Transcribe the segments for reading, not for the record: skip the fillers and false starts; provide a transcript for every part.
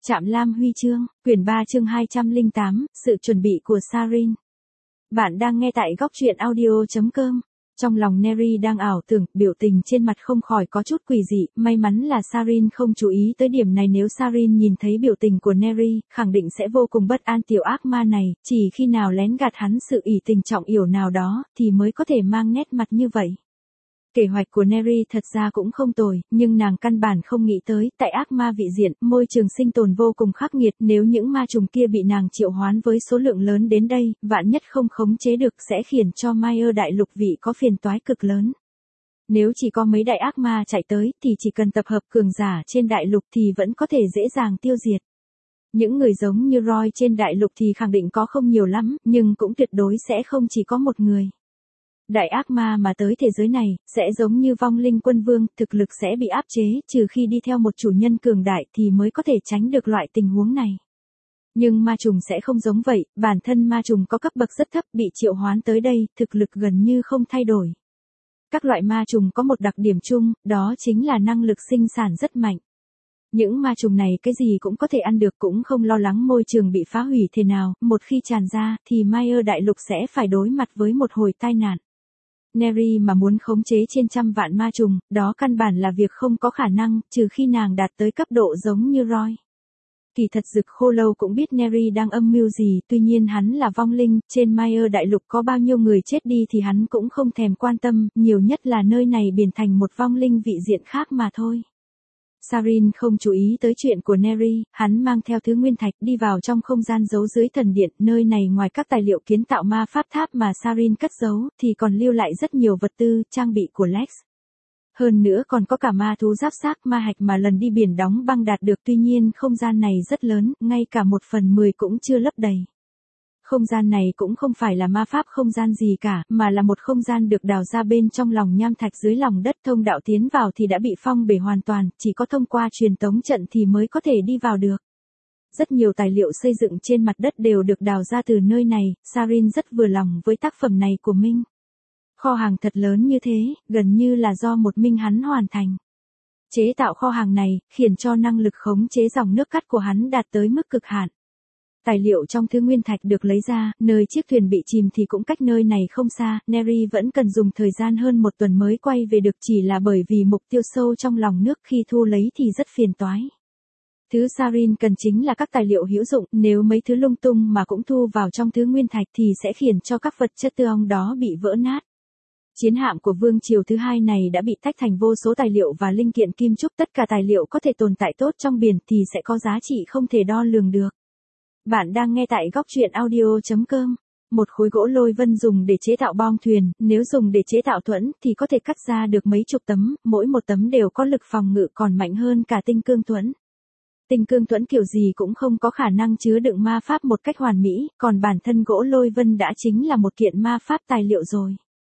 Trạm Lam Huy chương, quyển 3 chương 208, sự chuẩn bị của Sarin. Bạn đang nghe tại góc truyện audio.com. Trong lòng Neri đang ảo tưởng, biểu tình trên mặt không khỏi có chút quỷ dị, may mắn là Sarin không chú ý tới điểm này, nếu Sarin nhìn thấy biểu tình của Neri, khẳng định sẽ vô cùng bất an. Tiểu ác ma này, chỉ khi nào lén gạt hắn sự ỷ tình trọng yểu nào đó, thì mới có thể mang nét mặt như vậy. Kế hoạch của Neri thật ra cũng không tồi, nhưng nàng căn bản không nghĩ tới, tại ác ma vị diện, môi trường sinh tồn vô cùng khắc nghiệt, nếu những ma trùng kia bị nàng triệu hoán với số lượng lớn đến đây, vạn nhất không khống chế được sẽ khiến cho Mayer đại lục vị có phiền toái cực lớn. Nếu chỉ có mấy đại ác ma chạy tới, thì chỉ cần tập hợp cường giả trên đại lục thì vẫn có thể dễ dàng tiêu diệt. Những người giống như Roy trên đại lục thì khẳng định có không nhiều lắm, nhưng cũng tuyệt đối sẽ không chỉ có một người. Đại ác ma mà tới thế giới này, sẽ giống như vong linh quân vương, thực lực sẽ bị áp chế, trừ khi đi theo một chủ nhân cường đại thì mới có thể tránh được loại tình huống này. Nhưng ma trùng sẽ không giống vậy, bản thân ma trùng có cấp bậc rất thấp, bị triệu hoán tới đây, thực lực gần như không thay đổi. Các loại ma trùng có một đặc điểm chung, đó chính là năng lực sinh sản rất mạnh. Những ma trùng này cái gì cũng có thể ăn được, cũng không lo lắng môi trường bị phá hủy thế nào, một khi tràn ra thì Mayer đại lục sẽ phải đối mặt với một hồi tai nạn. Neri mà muốn khống chế trên trăm vạn ma trùng, đó căn bản là việc không có khả năng, trừ khi nàng đạt tới cấp độ giống như Roy. Kỳ thật Dực Khô Lâu cũng biết Neri đang âm mưu gì, tuy nhiên hắn là vong linh, trên Mayer đại lục có bao nhiêu người chết đi thì hắn cũng không thèm quan tâm, nhiều nhất là nơi này biến thành một vong linh vị diện khác mà thôi. Sarin không chú ý tới chuyện của Neri, hắn mang theo thứ nguyên thạch đi vào trong không gian giấu dưới thần điện, nơi này ngoài các tài liệu kiến tạo ma pháp tháp mà Sarin cất giấu, thì còn lưu lại rất nhiều vật tư, trang bị của Lex. Hơn nữa còn có cả ma thú giáp xác, ma hạch mà lần đi biển đóng băng đạt được, tuy nhiên không gian này rất lớn, ngay cả 1/10 cũng chưa lấp đầy. Không gian này cũng không phải là ma pháp không gian gì cả, mà là một không gian được đào ra bên trong lòng nham thạch dưới lòng đất, thông đạo tiến vào thì đã bị phong bể hoàn toàn, chỉ có thông qua truyền tống trận thì mới có thể đi vào được. Rất nhiều tài liệu xây dựng trên mặt đất đều được đào ra từ nơi này, Sarin rất vừa lòng với tác phẩm này của Minh. Kho hàng thật lớn như thế, gần như là do một mình hắn hoàn thành. Chế tạo kho hàng này, khiến cho năng lực khống chế dòng nước cắt của hắn đạt tới mức cực hạn. Tài liệu trong thứ nguyên thạch được lấy ra, nơi chiếc thuyền bị chìm thì cũng cách nơi này không xa, Neri vẫn cần dùng thời gian hơn 1 tuần mới quay về được, chỉ là bởi vì mục tiêu sâu trong lòng nước khi thu lấy thì rất phiền toái. Thứ Sarin cần chính là các tài liệu hữu dụng, nếu mấy thứ lung tung mà cũng thu vào trong thứ nguyên thạch thì sẽ khiến cho các vật chất tư ong đó bị vỡ nát. Chiến hạm của vương triều thứ hai này đã bị tách thành vô số tài liệu và linh kiện kim trúc, tất cả tài liệu có thể tồn tại tốt trong biển thì sẽ có giá trị không thể đo lường được. Bạn đang nghe tại góc truyện audio.com. Một khối gỗ lôi vân dùng để chế tạo bong thuyền, nếu dùng để chế tạo thuẫn thì có thể cắt ra được mấy chục tấm, mỗi một tấm đều có lực phòng ngự còn mạnh hơn cả tinh cương thuẫn. Tinh cương thuẫn kiểu gì cũng không có khả năng chứa đựng ma pháp một cách hoàn mỹ, còn bản thân gỗ lôi vân đã chính là một kiện ma pháp tài liệu rồi.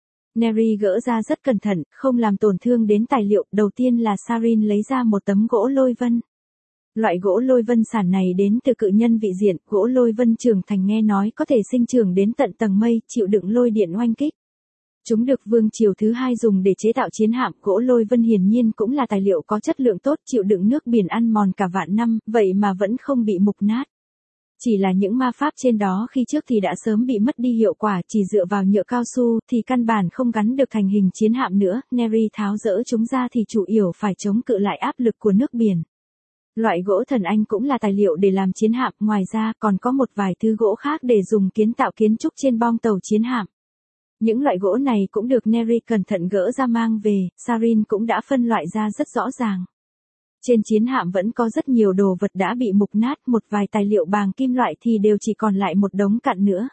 Neri gỡ ra rất cẩn thận, không làm tổn thương đến tài liệu, đầu tiên là Sarin lấy ra một tấm gỗ lôi vân. Loại gỗ lôi vân sản này đến từ cự nhân vị diện, gỗ lôi vân trưởng thành nghe nói có thể sinh trưởng đến tận tầng mây, chịu đựng lôi điện oanh kích. Chúng được vương triều thứ hai dùng để chế tạo chiến hạm, gỗ lôi vân hiển nhiên cũng là tài liệu có chất lượng tốt, chịu đựng nước biển ăn mòn cả vạn năm, vậy mà vẫn không bị mục nát. Chỉ là những ma pháp trên đó khi trước thì đã sớm bị mất đi hiệu quả, chỉ dựa vào nhựa cao su thì căn bản không gắn được thành hình chiến hạm nữa, Neri tháo dỡ chúng ra thì chủ yếu phải chống cự lại áp lực của nước biển. Loại gỗ thần anh cũng là tài liệu để làm chiến hạm, ngoài ra còn có một vài thứ gỗ khác để dùng kiến tạo kiến trúc trên bong tàu chiến hạm. Những loại gỗ này cũng được Neri cẩn thận gỡ ra mang về, Sarin cũng đã phân loại ra rất rõ ràng. Trên chiến hạm vẫn có rất nhiều đồ vật đã bị mục nát, một vài tài liệu bằng kim loại thì đều chỉ còn lại một đống cặn nữa.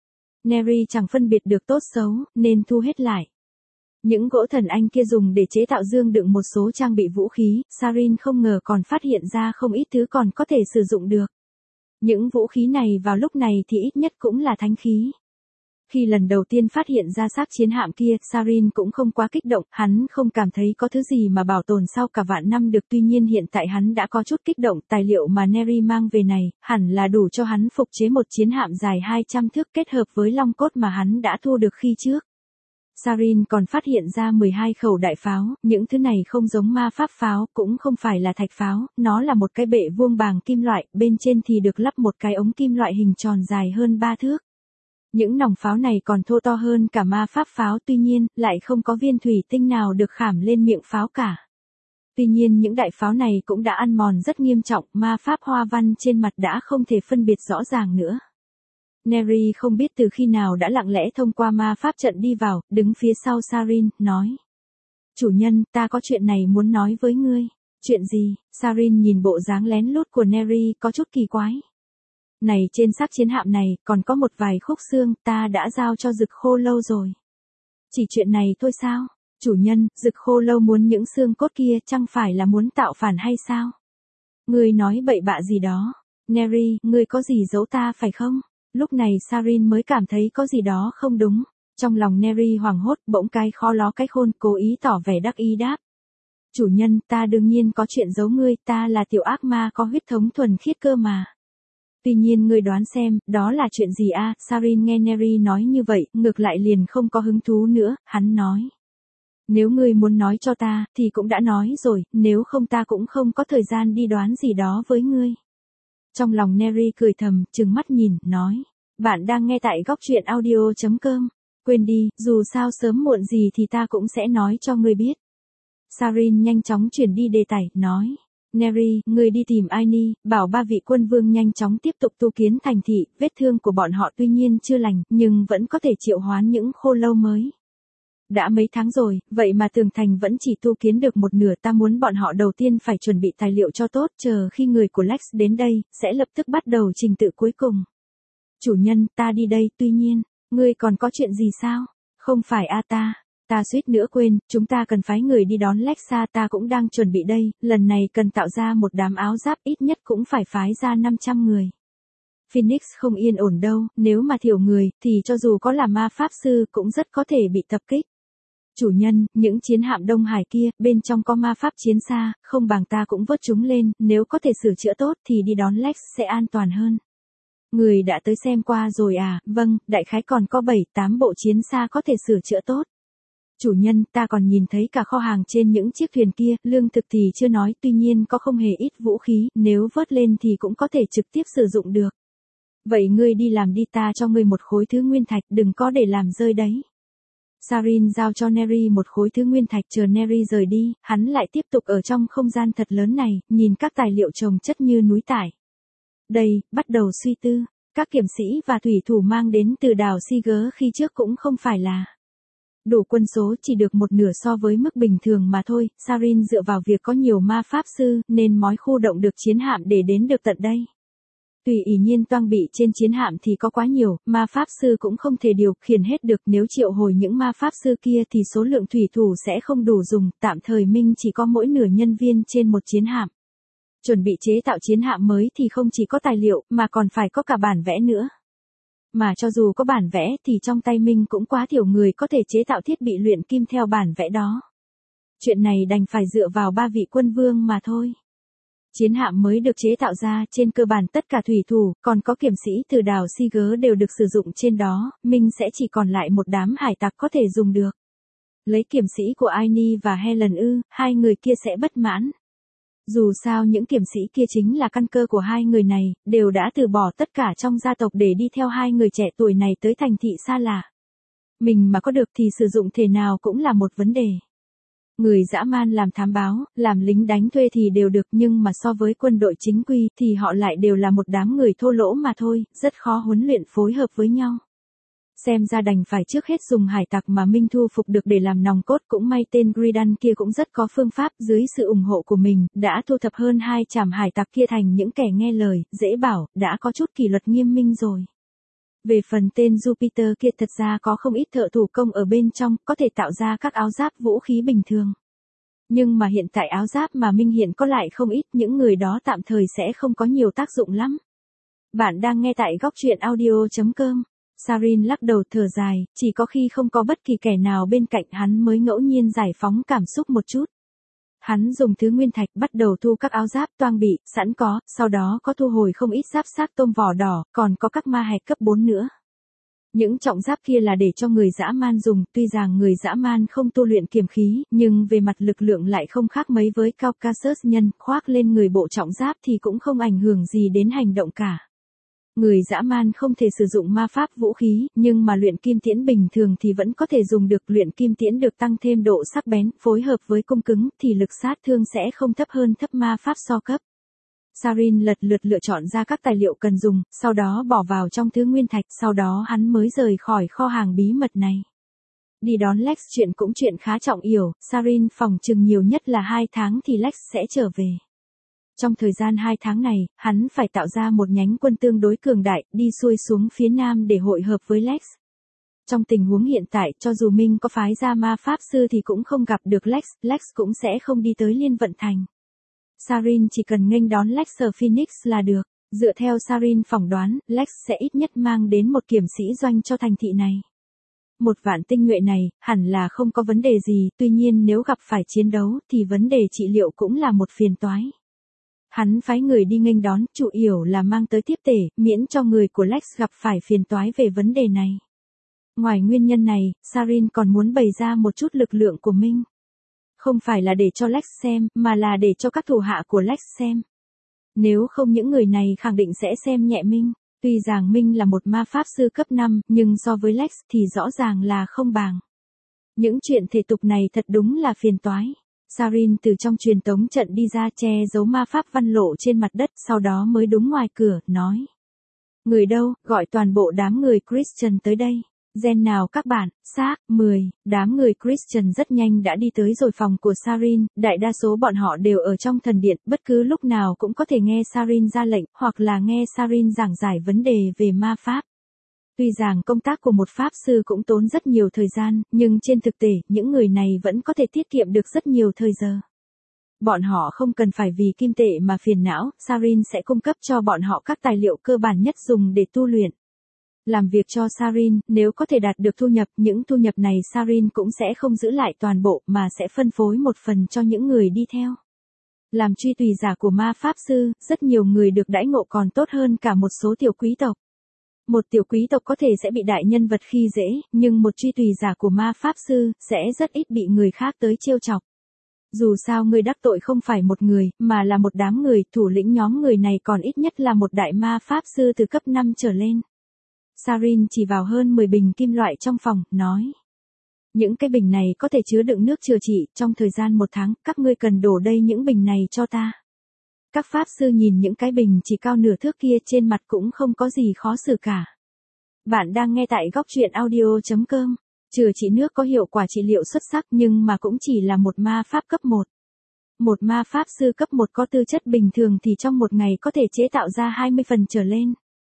Neri chẳng phân biệt được tốt xấu, nên thu hết lại. Những gỗ thần anh kia dùng để chế tạo dương đựng một số trang bị vũ khí, Sarin không ngờ còn phát hiện ra không ít thứ còn có thể sử dụng được. Những vũ khí này vào lúc này thì ít nhất cũng là thánh khí. Khi lần đầu tiên phát hiện ra xác chiến hạm kia, Sarin cũng không quá kích động, hắn không cảm thấy có thứ gì mà bảo tồn sau cả vạn năm được, tuy nhiên hiện tại hắn đã có chút kích động, tài liệu mà Neri mang về này, hẳn là đủ cho hắn phục chế một chiến hạm dài 200 thước kết hợp với long cốt mà hắn đã thu được khi trước. Sarin còn phát hiện ra 12 khẩu đại pháo, những thứ này không giống ma pháp pháo, cũng không phải là thạch pháo, nó là một cái bệ vuông bằng kim loại, bên trên thì được lắp một cái ống kim loại hình tròn dài hơn 3 thước. Những nòng pháo này còn thô to hơn cả ma pháp pháo, tuy nhiên, lại không có viên thủy tinh nào được khảm lên miệng pháo cả. Tuy nhiên những đại pháo này cũng đã ăn mòn rất nghiêm trọng, ma pháp hoa văn trên mặt đã không thể phân biệt rõ ràng nữa. Neri không biết từ khi nào đã lặng lẽ thông qua ma pháp trận đi vào, đứng phía sau Sarin, nói. Chủ nhân, ta có chuyện này muốn nói với ngươi. Chuyện gì? Sarin nhìn bộ dáng lén lút của Neri có chút kỳ quái. Này, trên xác chiến hạm này, còn có một vài khúc xương, ta đã giao cho Dực Khô Lâu rồi. Chỉ chuyện này thôi sao? Chủ nhân, Dực Khô Lâu muốn những xương cốt kia, chẳng phải là muốn tạo phản hay sao? Ngươi nói bậy bạ gì đó. Neri, ngươi có gì giấu ta phải không? Lúc này Sarin mới cảm thấy có gì đó không đúng. Trong lòng Neri hoảng hốt, bỗng cái khó ló cái khôn, cố ý tỏ vẻ đắc ý đáp. Chủ nhân, ta đương nhiên có chuyện giấu ngươi, ta là tiểu ác ma có huyết thống thuần khiết cơ mà. Tuy nhiên ngươi đoán xem, đó là chuyện gì a? Sarin nghe Neri nói như vậy, ngược lại liền không có hứng thú nữa, hắn nói. Nếu ngươi muốn nói cho ta, thì cũng đã nói rồi, nếu không ta cũng không có thời gian đi đoán gì đó với ngươi. Trong lòng Neri cười thầm, trừng mắt nhìn, nói. Bạn đang nghe tại góc truyện audio.com. Quên đi, dù sao sớm muộn gì thì ta cũng sẽ nói cho ngươi biết. Sarin nhanh chóng chuyển đi đề tài, nói. Neri, ngươi đi tìm Aini, bảo 3 vị quân vương nhanh chóng tiếp tục tu kiến thành thị, vết thương của bọn họ tuy nhiên chưa lành, nhưng vẫn có thể triệu hoán những khô lâu mới. Đã mấy tháng rồi, vậy mà tường thành vẫn chỉ tu kiến được một nửa, ta muốn bọn họ đầu tiên phải chuẩn bị tài liệu cho tốt, chờ khi người của Lex đến đây, sẽ lập tức bắt đầu trình tự cuối cùng. Chủ nhân, ta đi đây, tuy nhiên, ngươi còn có chuyện gì sao? Không phải ta suýt nữa quên, chúng ta cần phái người đi đón Lexa, ta cũng đang chuẩn bị đây, lần này cần tạo ra một đám áo giáp, ít nhất cũng phải phái ra 500 người. Phoenix không yên ổn đâu, nếu mà thiểu người, thì cho dù có là ma pháp sư cũng rất có thể bị tập kích. Chủ nhân, những chiến hạm Đông Hải kia, bên trong có ma pháp chiến xa, không bằng ta cũng vớt chúng lên, nếu có thể sửa chữa tốt thì đi đón Lex sẽ an toàn hơn. Người đã tới xem qua rồi à? Vâng, đại khái còn có 7-8 bộ chiến xa có thể sửa chữa tốt. Chủ nhân, ta còn nhìn thấy cả kho hàng trên những chiếc thuyền kia, lương thực thì chưa nói, tuy nhiên có không hề ít vũ khí, nếu vớt lên thì cũng có thể trực tiếp sử dụng được. Vậy ngươi đi làm đi, ta cho ngươi một khối thứ nguyên thạch, đừng có để làm rơi đấy. Sarin giao cho Neri một khối thứ nguyên thạch, chờ Neri rời đi, hắn lại tiếp tục ở trong không gian thật lớn này, nhìn các tài liệu chồng chất như núi tải. Đây, bắt đầu suy tư, các kiểm sĩ và thủy thủ mang đến từ đảo Siger khi trước cũng không phải là đủ quân số, chỉ được một nửa so với mức bình thường mà thôi. Sarin dựa vào việc có nhiều ma pháp sư, nên mói khu động được chiến hạm để đến được tận đây. Tùy ý nhiên toang bị trên chiến hạm thì có quá nhiều, ma pháp sư cũng không thể điều khiển hết được, nếu triệu hồi những ma pháp sư kia thì số lượng thủy thủ sẽ không đủ dùng, tạm thời Minh chỉ có mỗi nửa nhân viên trên một chiến hạm. Chuẩn bị chế tạo chiến hạm mới thì không chỉ có tài liệu, mà còn phải có cả bản vẽ nữa. Mà cho dù có bản vẽ thì trong tay Minh cũng quá thiểu người có thể chế tạo thiết bị luyện kim theo bản vẽ đó. Chuyện này đành phải dựa vào 3 vị quân vương mà thôi. Chiến hạm mới được chế tạo ra, trên cơ bản tất cả thủy thủ, còn có kiểm sĩ từ đảo Siger đều được sử dụng trên đó, Minh sẽ chỉ còn lại một đám hải tặc có thể dùng được. Lấy kiểm sĩ của Aini và Helen hai người kia sẽ bất mãn. Dù sao những kiểm sĩ kia chính là căn cơ của hai người này, đều đã từ bỏ tất cả trong gia tộc để đi theo hai người trẻ tuổi này tới thành thị xa lạ. Mình mà có được thì sử dụng thể nào cũng là một vấn đề. Người dã man làm thám báo, làm lính đánh thuê thì đều được, nhưng mà so với quân đội chính quy thì họ lại đều là một đám người thô lỗ mà thôi, rất khó huấn luyện phối hợp với nhau. Xem ra đành phải trước hết dùng hải tặc mà Minh thu phục được để làm nòng cốt, cũng may tên Gridan kia cũng rất có phương pháp, dưới sự ủng hộ của mình, đã thu thập hơn 200 hải tặc kia thành những kẻ nghe lời, dễ bảo, đã có chút kỷ luật nghiêm minh rồi. Về phần tên Jupiter kia, thật ra có không ít thợ thủ công ở bên trong, có thể tạo ra các áo giáp vũ khí bình thường. Nhưng mà hiện tại áo giáp mà Minh hiện có lại không ít, những người đó tạm thời sẽ không có nhiều tác dụng lắm. Bạn đang nghe tại góc truyện audio.com. Sarin lắc đầu thở dài, chỉ có khi không có bất kỳ kẻ nào bên cạnh hắn mới ngẫu nhiên giải phóng cảm xúc một chút. Hắn dùng thứ nguyên thạch bắt đầu thu các áo giáp toang bị, sẵn có, sau đó có thu hồi không ít giáp xác tôm vỏ đỏ, còn có các ma hạch cấp 4 nữa. Những trọng giáp kia là để cho người dã man dùng, tuy rằng người dã man không tu luyện kiềm khí, nhưng về mặt lực lượng lại không khác mấy với Caucasus nhân, khoác lên người bộ trọng giáp thì cũng không ảnh hưởng gì đến hành động cả. Người dã man không thể sử dụng ma pháp vũ khí, nhưng mà luyện kim tiễn bình thường thì vẫn có thể dùng được. Luyện kim tiễn được tăng thêm độ sắc bén, phối hợp với cung cứng thì lực sát thương sẽ không thấp hơn thấp ma pháp so cấp. Sarin lật lượt lựa chọn ra các tài liệu cần dùng, sau đó bỏ vào trong thứ nguyên thạch, sau đó hắn mới rời khỏi kho hàng bí mật này. Đi đón Lex cũng chuyện khá trọng yểu, Sarin phỏng chừng nhiều nhất là 2 tháng thì Lex sẽ trở về. Trong thời gian 2 tháng này, hắn phải tạo ra một nhánh quân tương đối cường đại, đi xuôi xuống phía nam để hội hợp với Lex. Trong tình huống hiện tại, cho dù Minh có phái ra ma pháp sư thì cũng không gặp được Lex cũng sẽ không đi tới Liên Vận Thành. Sarin chỉ cần nghênh đón Lex ở Phoenix là được. Dựa theo Sarin phỏng đoán, Lex sẽ ít nhất mang đến một kiểm sĩ doanh cho thành thị này. 1 vạn tinh nhuệ này, hẳn là không có vấn đề gì, tuy nhiên nếu gặp phải chiến đấu thì vấn đề trị liệu cũng là một phiền toái. Hắn phái người đi nghênh đón, chủ yếu là mang tới tiếp tể, miễn cho người của Lex gặp phải phiền toái về vấn đề này. Ngoài nguyên nhân này, Sarin còn muốn bày ra một chút lực lượng của Minh. Không phải là để cho Lex xem, mà là để cho các thủ hạ của Lex xem. Nếu không những người này khẳng định sẽ xem nhẹ Minh. Tuy rằng Minh là một ma pháp sư cấp 5, nhưng so với Lex thì rõ ràng là không bằng. Những chuyện thể tục này thật đúng là phiền toái. Sarin từ trong truyền tống trận đi ra che giấu ma pháp văn lộ trên mặt đất, sau đó mới đúng ngoài cửa, nói. Người đâu, gọi toàn bộ đám người Christian tới đây. Gen nào các bạn, xác, 10, đám người Christian rất nhanh đã đi tới rồi phòng của Sarin, đại đa số bọn họ đều ở trong thần điện, bất cứ lúc nào cũng có thể nghe Sarin ra lệnh, hoặc là nghe Sarin giảng giải vấn đề về ma pháp. Tuy rằng công tác của một pháp sư cũng tốn rất nhiều thời gian, nhưng trên thực tế, những người này vẫn có thể tiết kiệm được rất nhiều thời giờ. Bọn họ không cần phải vì kim tệ mà phiền não, Sarin sẽ cung cấp cho bọn họ các tài liệu cơ bản nhất dùng để tu luyện. Làm việc cho Sarin, nếu có thể đạt được thu nhập, những thu nhập này Sarin cũng sẽ không giữ lại toàn bộ mà sẽ phân phối một phần cho những người đi theo. Làm truy tùy giả của ma pháp sư, rất nhiều người được đãi ngộ còn tốt hơn cả một số tiểu quý tộc. Một tiểu quý tộc có thể sẽ bị đại nhân vật khi dễ, nhưng một truy tùy giả của ma pháp sư sẽ rất ít bị người khác tới trêu chọc. Dù sao người đắc tội không phải một người, mà là một đám người, thủ lĩnh nhóm người này còn ít nhất là một đại ma pháp sư từ cấp 5 trở lên. Sarin chỉ vào hơn 10 bình kim loại trong phòng, nói. Những cái bình này có thể chứa đựng nước chữa trị, trong thời gian 1 tháng, các ngươi cần đổ đây những bình này cho ta. Các pháp sư nhìn những cái bình chỉ cao nửa thước kia trên mặt cũng không có gì khó xử cả. Bạn đang nghe tại góc truyện audio.com. Chữa trị nước có hiệu quả trị liệu xuất sắc nhưng mà cũng chỉ là một ma pháp cấp 1. Một ma pháp sư cấp 1 có tư chất bình thường thì trong một ngày có thể chế tạo ra 20 phần trở lên.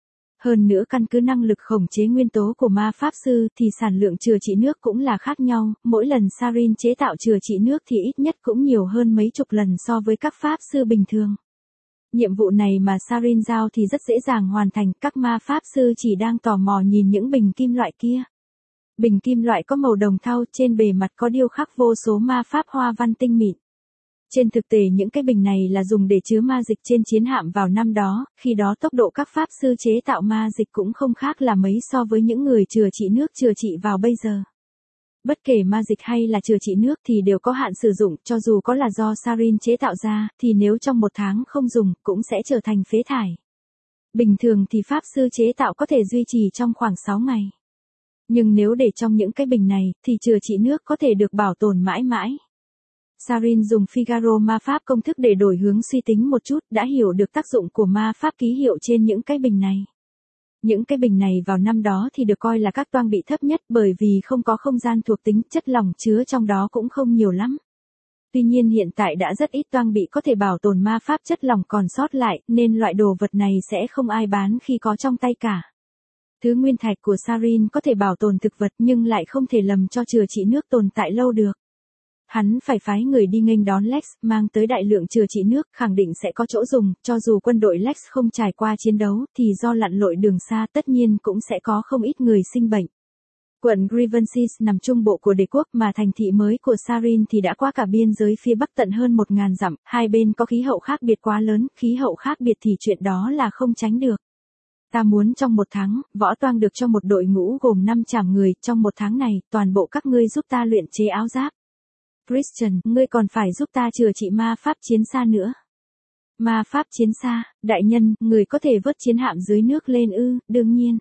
Hơn nữa căn cứ năng lực khống chế nguyên tố của ma pháp sư thì sản lượng chữa trị nước cũng là khác nhau, mỗi lần Sarin chế tạo chữa trị nước thì ít nhất cũng nhiều hơn mấy chục lần so với các pháp sư bình thường. Nhiệm vụ này mà Sarin giao thì rất dễ dàng hoàn thành, các ma pháp sư chỉ đang tò mò nhìn những bình kim loại kia. Bình kim loại có màu đồng thau, trên bề mặt có điêu khắc vô số ma pháp hoa văn tinh mịn. Trên thực tế những cái bình này là dùng để chứa ma dịch trên chiến hạm vào năm đó, khi đó tốc độ các pháp sư chế tạo ma dịch cũng không khác là mấy so với những người chữa trị nước chữa trị vào bây giờ. Bất kể ma dịch hay là chữa trị nước thì đều có hạn sử dụng, cho dù có là do Sarin chế tạo ra, thì nếu trong 1 tháng không dùng, cũng sẽ trở thành phế thải. Bình thường thì pháp sư chế tạo có thể duy trì trong khoảng 6 ngày. Nhưng nếu để trong những cái bình này, thì chữa trị nước có thể được bảo tồn mãi mãi. Sarin dùng Figaro ma pháp công thức để đổi hướng suy tính một chút, đã hiểu được tác dụng của ma pháp ký hiệu trên những cái bình này. Những cái bình này vào năm đó thì được coi là các toang bị thấp nhất bởi vì không có không gian thuộc tính, chất lỏng chứa trong đó cũng không nhiều lắm. Tuy nhiên hiện tại đã rất ít toang bị có thể bảo tồn ma pháp chất lỏng còn sót lại, nên loại đồ vật này sẽ không ai bán khi có trong tay cả. Thứ nguyên thạch của Sarin có thể bảo tồn thực vật nhưng lại không thể lầm cho chữa trị nước tồn tại lâu được. Hắn phải phái người đi nghênh đón Lex, mang tới đại lượng chữa trị nước, khẳng định sẽ có chỗ dùng, cho dù quân đội Lex không trải qua chiến đấu, thì do lặn lội đường xa tất nhiên cũng sẽ có không ít người sinh bệnh. Quận Grivensis nằm trung bộ của đế quốc mà thành thị mới của Sarin thì đã qua cả biên giới phía bắc tận hơn 1000 dặm, hai bên có khí hậu khác biệt quá lớn, khí hậu khác biệt thì chuyện đó là không tránh được. Ta muốn trong 1 tháng, võ toang được cho một đội ngũ gồm 5 trảm người, trong 1 tháng này, toàn bộ các ngươi giúp ta luyện chế áo giáp. Christian, ngươi còn phải giúp ta chữa trị ma pháp chiến xa nữa. Ma pháp chiến xa, đại nhân, người có thể vớt chiến hạm dưới nước lên ư, đương nhiên.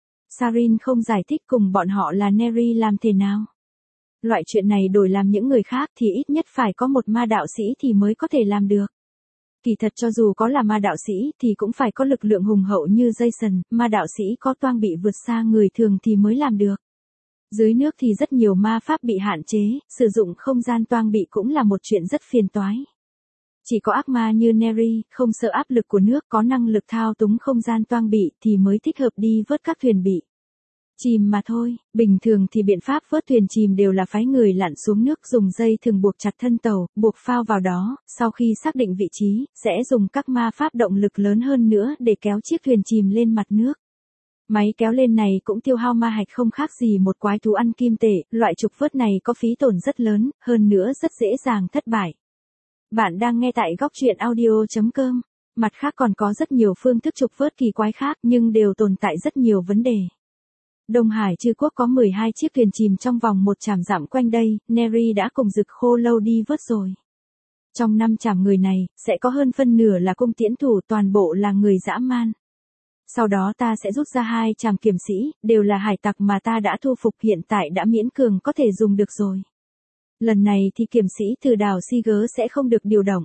Sarin không giải thích cùng bọn họ là Neri làm thế nào. Loại chuyện này đổi làm những người khác thì ít nhất phải có một ma đạo sĩ thì mới có thể làm được. Kỳ thật cho dù có là ma đạo sĩ thì cũng phải có lực lượng hùng hậu như Jason, ma đạo sĩ có toang bị vượt xa người thường thì mới làm được. Dưới nước thì rất nhiều ma pháp bị hạn chế, sử dụng không gian toang bị cũng là một chuyện rất phiền toái. Chỉ có ác ma như Neri, không sợ áp lực của nước, có năng lực thao túng không gian toang bị thì mới thích hợp đi vớt các thuyền bị chìm mà thôi. Bình thường thì biện pháp vớt thuyền chìm đều là phái người lặn xuống nước, dùng dây thừng buộc chặt thân tàu, buộc phao vào đó, sau khi xác định vị trí, sẽ dùng các ma pháp động lực lớn hơn nữa để kéo chiếc thuyền chìm lên mặt nước. Máy kéo lên này cũng tiêu hao ma hạch không khác gì một quái thú ăn kim tệ, loại trục vớt này có phí tổn rất lớn, hơn nữa rất dễ dàng thất bại. Bạn đang nghe tại góc truyện audio.com. Mặt khác còn có rất nhiều phương thức trục vớt kỳ quái khác nhưng đều tồn tại rất nhiều vấn đề. Đông Hải Trư Quốc có 12 chiếc thuyền chìm trong vòng 1 trảm dặm quanh đây, Neri đã cùng Dực Khô Lâu đi vớt rồi. Trong 5 trảm người này, sẽ có hơn phân nửa là cung tiễn thủ, toàn bộ là người dã man. Sau đó ta sẽ rút ra 2 trảm kiểm sĩ, đều là hải tặc mà ta đã thu phục, hiện tại đã miễn cường có thể dùng được rồi. Lần này thì kiểm sĩ từ đảo Siger sẽ không được điều động.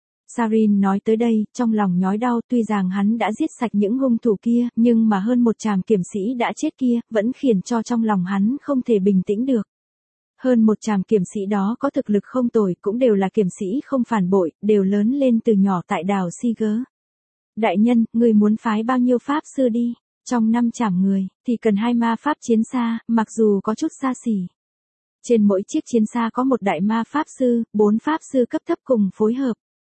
Sarin nói tới đây, trong lòng nhói đau, tuy rằng hắn đã giết sạch những hung thủ kia, nhưng mà hơn 1 trảm kiểm sĩ đã chết kia, vẫn khiến cho trong lòng hắn không thể bình tĩnh được. Hơn 1 trảm kiểm sĩ đó có thực lực không tồi, cũng đều là kiểm sĩ không phản bội, đều lớn lên từ nhỏ tại đảo Siger. Đại nhân, người muốn phái bao nhiêu pháp sư đi? Trong 5 trảm người, thì cần 2 ma pháp chiến xa, mặc dù có chút xa xỉ. Trên mỗi chiếc chiến xa có 1 đại ma pháp sư, 4 pháp sư cấp thấp cùng phối hợp.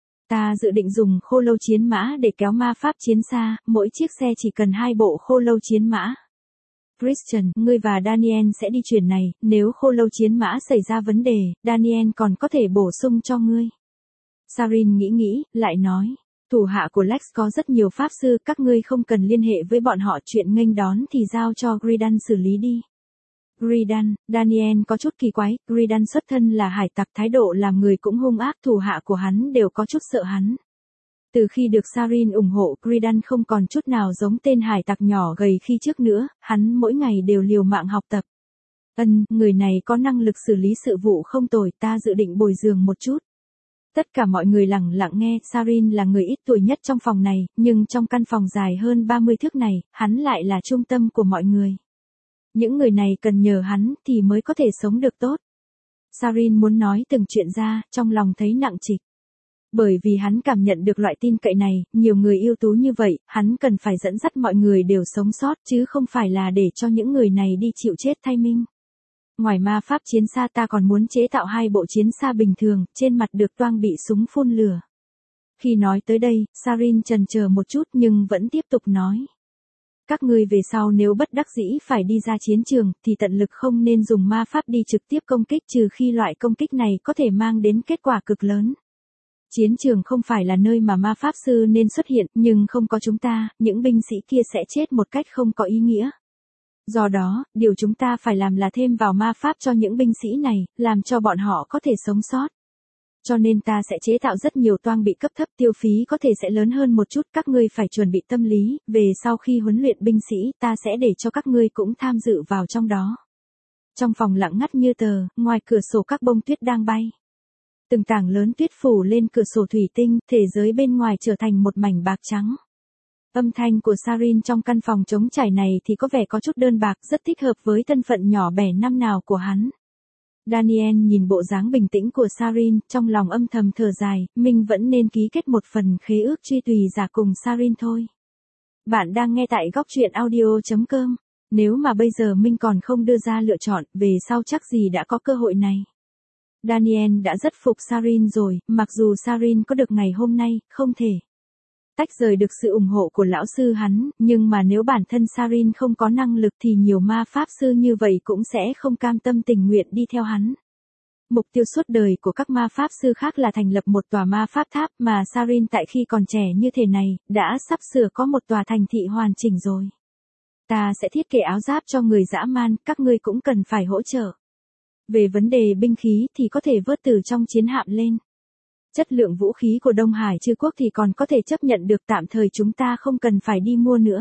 Ta dự định dùng khô lâu chiến mã để kéo ma pháp chiến xa, mỗi chiếc xe chỉ cần 2 bộ khô lâu chiến mã. Christian, ngươi và Daniel sẽ đi chuyển này, nếu khô lâu chiến mã xảy ra vấn đề, Daniel còn có thể bổ sung cho ngươi. Sarin nghĩ, lại nói, thủ hạ của Lex có rất nhiều pháp sư, các ngươi không cần liên hệ với bọn họ, chuyện nghênh đón thì giao cho Gridan xử lý đi. Gridan, Daniel có chút kỳ quái, Gridan xuất thân là hải tặc, thái độ làm người cũng hung ác, thủ hạ của hắn đều có chút sợ hắn. Từ khi được Sarin ủng hộ, Gridan không còn chút nào giống tên hải tặc nhỏ gầy khi trước nữa, hắn mỗi ngày đều liều mạng học tập. Người này có năng lực xử lý sự vụ không tồi, ta dự định bồi dưỡng một chút. Tất cả mọi người lặng lặng nghe, Sarin là người ít tuổi nhất trong phòng này, nhưng trong căn phòng dài hơn 30 thước này, hắn lại là trung tâm của mọi người. Những người này cần nhờ hắn thì mới có thể sống được tốt. Sarin muốn nói từng chuyện ra, trong lòng thấy nặng trịch. Bởi vì hắn cảm nhận được loại tin cậy này, nhiều người ưu tú như vậy, hắn cần phải dẫn dắt mọi người đều sống sót chứ không phải là để cho những người này đi chịu chết thay mình. Ngoài ma pháp chiến xa ta còn muốn chế tạo 2 bộ chiến xa bình thường, trên mặt được toang bị súng phun lửa. Khi nói tới đây, Sarin chần chờ một chút nhưng vẫn tiếp tục nói. Các ngươi về sau nếu bất đắc dĩ phải đi ra chiến trường, thì tận lực không nên dùng ma pháp đi trực tiếp công kích, trừ khi loại công kích này có thể mang đến kết quả cực lớn. Chiến trường không phải là nơi mà ma pháp sư nên xuất hiện, nhưng không có chúng ta, những binh sĩ kia sẽ chết một cách không có ý nghĩa. Do đó, điều chúng ta phải làm là thêm vào ma pháp cho những binh sĩ này, làm cho bọn họ có thể sống sót. Cho nên ta sẽ chế tạo rất nhiều toang bị cấp thấp, tiêu phí có thể sẽ lớn hơn một chút, các ngươi phải chuẩn bị tâm lý, về sau khi huấn luyện binh sĩ, ta sẽ để cho các ngươi cũng tham dự vào trong đó. Trong phòng lặng ngắt như tờ, ngoài cửa sổ các bông tuyết đang bay. Từng tảng lớn tuyết phủ lên cửa sổ thủy tinh, thế giới bên ngoài trở thành một mảnh bạc trắng. Âm thanh của Sarin trong căn phòng trống trải này thì có vẻ có chút đơn bạc, rất thích hợp với thân phận nhỏ bé năm nào của hắn. Daniel nhìn bộ dáng bình tĩnh của Sarin, trong lòng âm thầm thở dài, mình vẫn nên ký kết một phần khế ước truy tùy giả cùng Sarin thôi. Bạn đang nghe tại góc truyện audio.com. Nếu mà bây giờ mình còn không đưa ra lựa chọn, về sau chắc gì đã có cơ hội này. Daniel đã rất phục Sarin rồi, mặc dù Sarin có được ngày hôm nay, không thể tách rời được sự ủng hộ của lão sư hắn, nhưng mà nếu bản thân Sarin không có năng lực thì nhiều ma pháp sư như vậy cũng sẽ không cam tâm tình nguyện đi theo hắn. Mục tiêu suốt đời của các ma pháp sư khác là thành lập một tòa ma pháp tháp, mà Sarin tại khi còn trẻ như thế này, đã sắp sửa có một tòa thành thị hoàn chỉnh rồi. Ta sẽ thiết kế áo giáp cho người dã man, các ngươi cũng cần phải hỗ trợ. Về vấn đề binh khí thì có thể vớt từ trong chiến hạm lên. Chất lượng vũ khí của Đông Hải Chư Quốc thì còn có thể chấp nhận được, tạm thời chúng ta không cần phải đi mua nữa.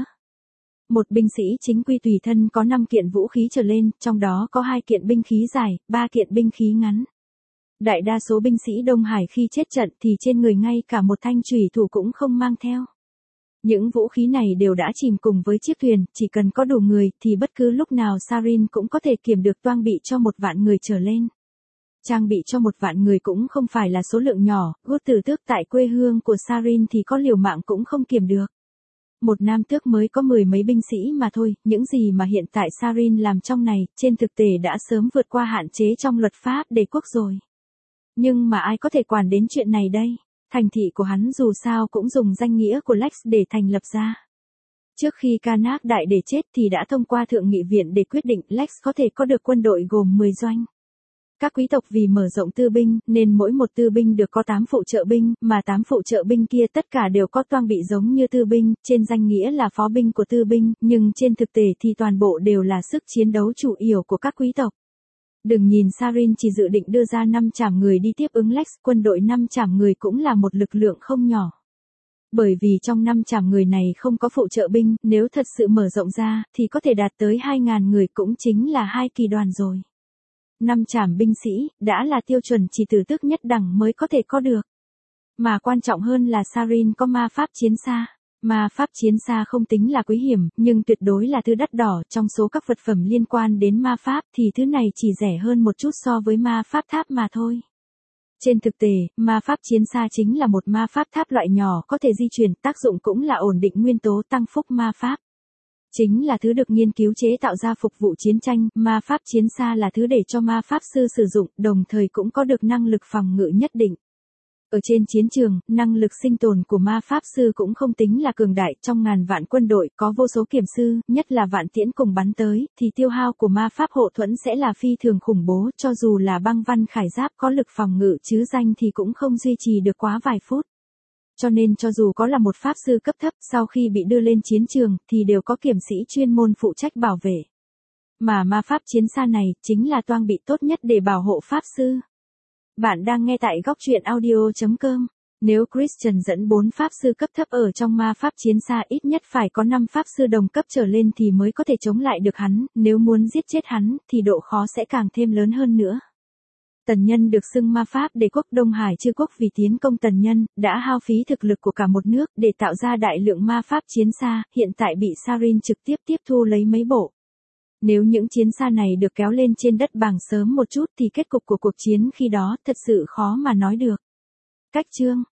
Một binh sĩ chính quy tùy thân có 5 kiện vũ khí trở lên, trong đó có 2 kiện binh khí dài, 3 kiện binh khí ngắn. Đại đa số binh sĩ Đông Hải khi chết trận thì trên người ngay cả một thanh chùy thủ cũng không mang theo. Những vũ khí này đều đã chìm cùng với chiếc thuyền, chỉ cần có đủ người thì bất cứ lúc nào Sarin cũng có thể kiểm được toang bị cho 1 vạn người trở lên. Trang bị cho 1 vạn người cũng không phải là số lượng nhỏ, Gút Tử Tước tại quê hương của Sarin thì có liều mạng cũng không kiểm được. Một nam tước mới có 10 mấy binh sĩ mà thôi, những gì mà hiện tại Sarin làm trong này, trên thực tế đã sớm vượt qua hạn chế trong luật pháp đế quốc rồi. Nhưng mà ai có thể quản đến chuyện này đây? Thành thị của hắn dù sao cũng dùng danh nghĩa của Lex để thành lập ra. Trước khi Karnak đại để chết thì đã thông qua thượng nghị viện để quyết định Lex có thể có được quân đội gồm 10 doanh. Các quý tộc vì mở rộng tư binh nên mỗi một tư binh được có 8 phụ trợ binh, mà 8 phụ trợ binh kia tất cả đều có toang bị giống như tư binh, trên danh nghĩa là phó binh của tư binh, nhưng trên thực tế thì toàn bộ đều là sức chiến đấu chủ yếu của các quý tộc. Đừng nhìn Sarin chỉ dự định đưa ra 5 trảm người đi tiếp ứng Lex, quân đội 5 trảm người cũng là một lực lượng không nhỏ. Bởi vì trong 5 trảm người này không có phụ trợ binh, nếu thật sự mở rộng ra, thì có thể đạt tới 2.000 người, cũng chính là 2 kỳ đoàn rồi. 5 trảm binh sĩ, đã là tiêu chuẩn chỉ tử tước nhất đẳng mới có thể có được. Mà quan trọng hơn là Sarin có ma pháp chiến xa. Ma pháp chiến xa không tính là quý hiểm, nhưng tuyệt đối là thứ đắt đỏ, trong số các vật phẩm liên quan đến ma pháp thì thứ này chỉ rẻ hơn một chút so với ma pháp tháp mà thôi. Trên thực tế, ma pháp chiến xa chính là một ma pháp tháp loại nhỏ có thể di chuyển, tác dụng cũng là ổn định nguyên tố tăng phúc ma pháp. Chính là thứ được nghiên cứu chế tạo ra phục vụ chiến tranh, ma pháp chiến xa là thứ để cho ma pháp sư sử dụng, đồng thời cũng có được năng lực phòng ngự nhất định. Ở trên chiến trường, năng lực sinh tồn của ma pháp sư cũng không tính là cường đại, trong ngàn vạn quân đội có vô số kiểm sư, nhất là vạn tiễn cùng bắn tới, thì tiêu hao của ma pháp hộ thuẫn sẽ là phi thường khủng bố, cho dù là băng văn khải giáp có lực phòng ngự chứ danh thì cũng không duy trì được quá vài phút. Cho nên cho dù có là một pháp sư cấp thấp, sau khi bị đưa lên chiến trường, thì đều có kiểm sĩ chuyên môn phụ trách bảo vệ. Mà ma pháp chiến xa này, chính là toang bị tốt nhất để bảo hộ pháp sư. Bạn đang nghe tại góc truyện audio.com. Nếu Christian dẫn 4 pháp sư cấp thấp ở trong ma pháp chiến xa, ít nhất phải có 5 pháp sư đồng cấp trở lên thì mới có thể chống lại được hắn, nếu muốn giết chết hắn, thì độ khó sẽ càng thêm lớn hơn nữa. Tần Nhân được xưng ma pháp đế quốc Đông Hải Chư Quốc vì tiến công Tần Nhân, đã hao phí thực lực của cả một nước để tạo ra đại lượng ma pháp chiến xa, hiện tại bị Sarin trực tiếp tiếp thu lấy mấy bộ. Nếu những chiến xa này được kéo lên trên đất bằng sớm một chút thì kết cục của cuộc chiến khi đó thật sự khó mà nói được. Cách chương